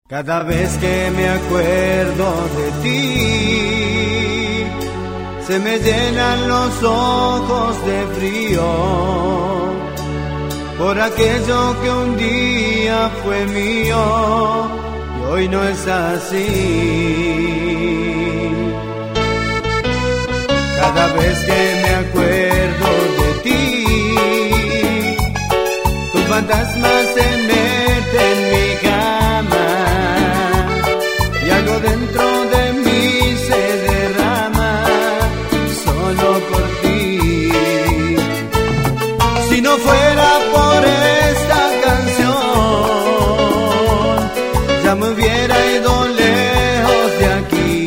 Cada vez que me acuerdo de ti, se me llenan los ojos de frío, por aquello que un día fue mío y hoy no es así. Cada vez que me acuerdo de ti, tu fantasma se mete en mi cama y algo dentro de mí se derrama solo por ti. Si no fuera por esta canción, ya me hubiera ido lejos de aquí,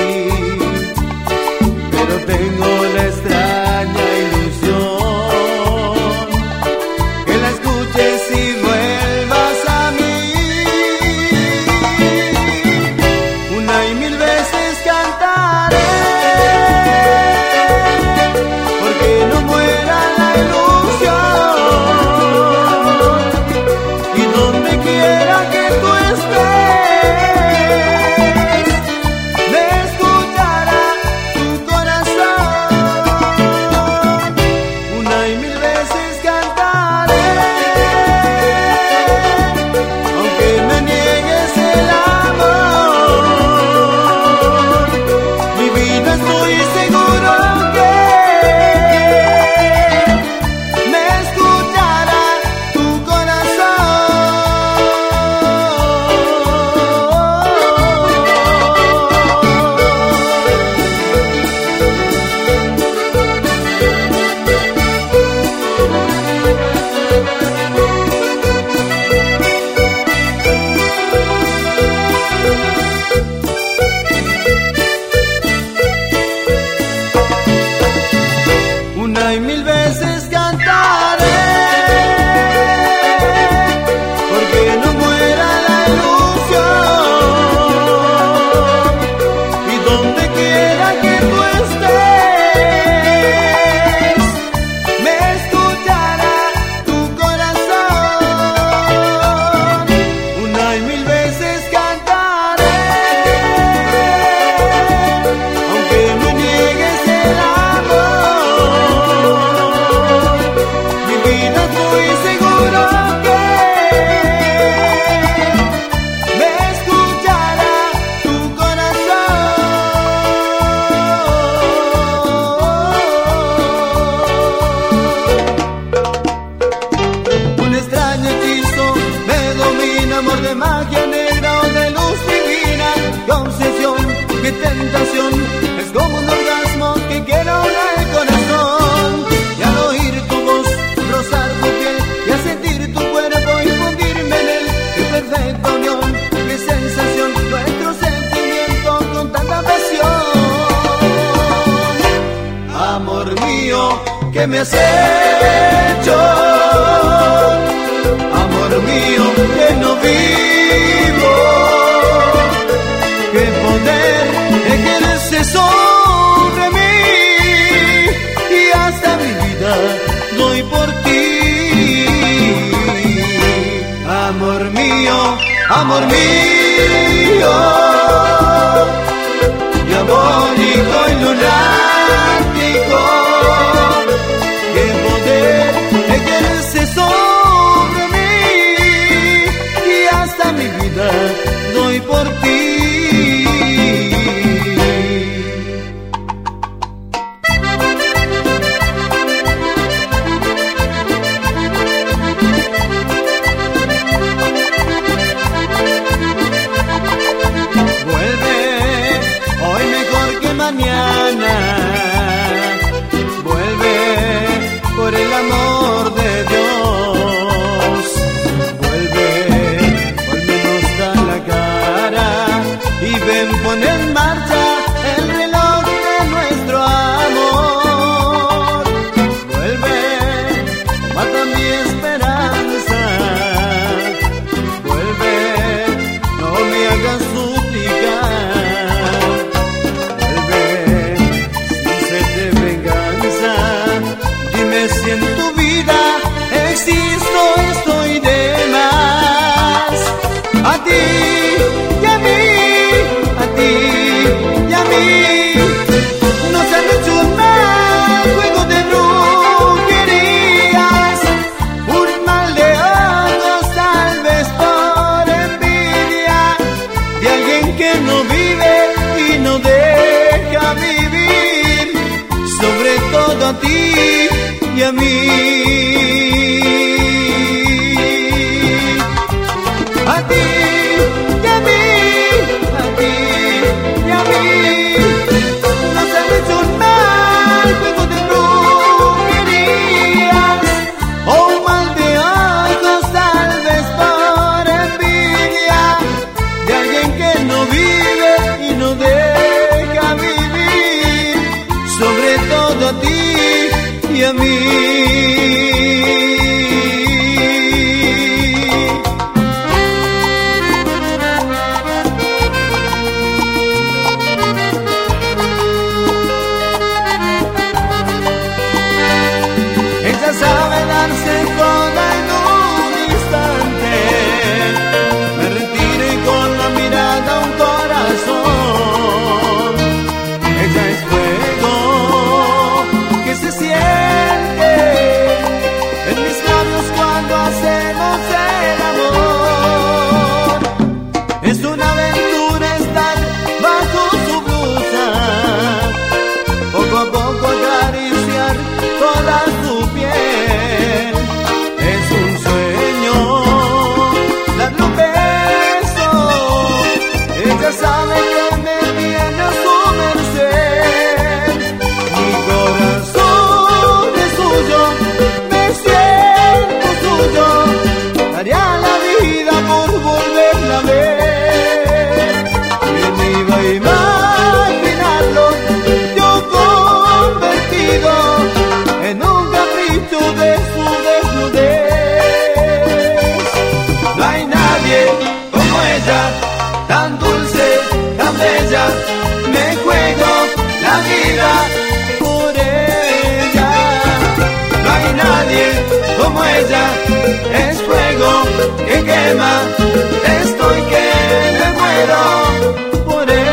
pero tengo la extraña ilusión que la escuches y vuelvas a mí. Una y mil veces cantaré porque no muera la ilusión, y donde quiera que tú estés me escuchará tu corazón. Una y mil veces cantaré aunque me niegues el amor. Mi vida estoy seguro que me escuchará tu Una y mil veces cantaré porque no muera la ilusión, y donde quiera que tú estés me escuchará tu corazón. Una y mil veces cantaré aunque me niegues el amor. Mi vida estoy seguro que me escuchará tu corazón. Un extraño hechizo me domina, amor de magia negra o de luz divina. Qué obsesión, qué tentación, es como un orgasmo que quiero el corazón. Y al oír tu voz, rozar tu piel y al sentir tu cuerpo y fundirme en él, qué perfecta unión, qué sensación, nuestro sentimiento con tanta pasión. Amor mío, ¿qué me has hecho? Amor mío, que no vivo, qué poder ejerce sobre mí, y hasta mi vida doy por ti. Amor mío, diabólico y lunático, qué poder ejerce sobre mí, y hasta mi vida doy por ti. Vuelve hoy mejor que mañana, vuelve por el amor de Dios, vuelve, hoy me nos da la cara. a mí. A ti y a mí, a ti y a mí. Nos han hecho un mal juego de brujerías, o un mal de ojos tal vez por envidia de alguien que no vive y no deja vivir, sobre todo a ti y a mí. Ella sabe darse toda en un instante, me retire con la mirada un corazón. Ella es fuego que se siente en mis labios cuando hacemos el amor. Es una aventura estar bajo su blusa, poco a poco acariciar toda su piel. Es un sueño darle un beso, ella sabe que me tiene a su merced. Mi corazón es suyo, me siento suyo, daría la vida por volverla a ver. ¿Quién me iba a imaginarlo? Yo convertido en un capricho de su desnudez. No hay nadie como ella, tan dulce, tan bella, me juego la vida por ella. No hay nadie como ella, es fuego que quema, estoy que me muero por ella.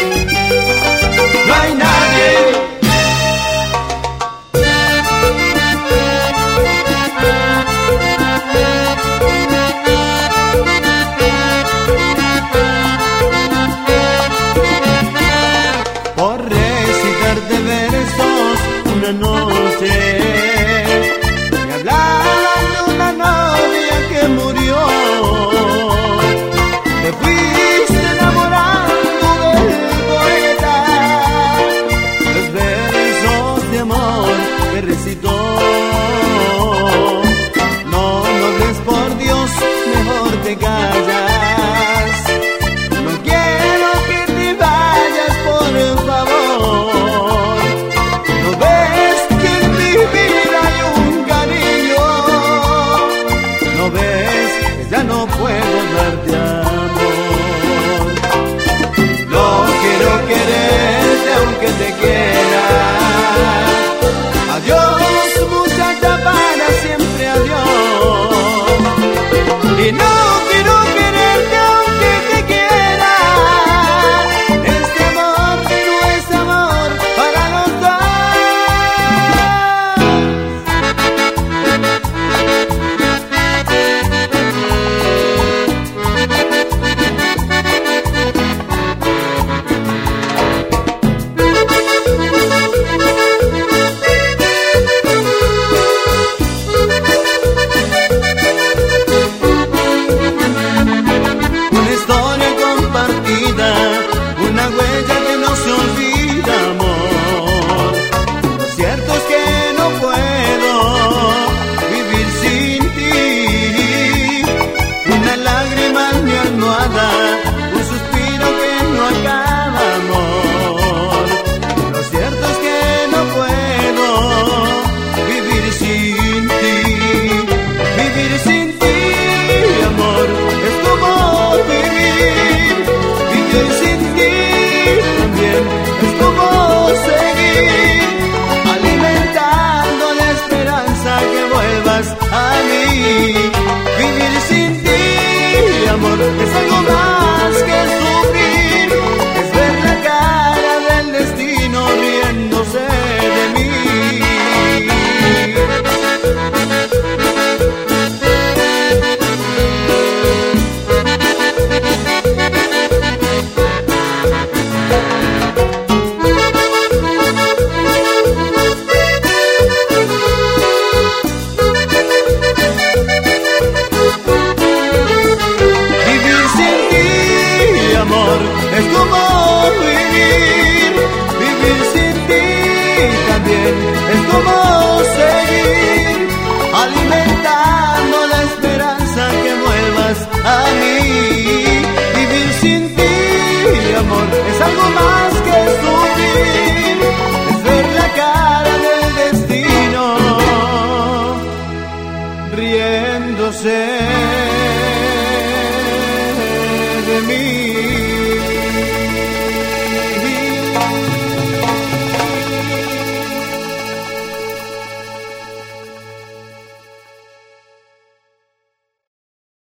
No hay nadie dando la esperanza que vuelvas a mí. Vivir sin ti, amor, es algo más que sufrir, es ver la cara del destino riéndose de mí.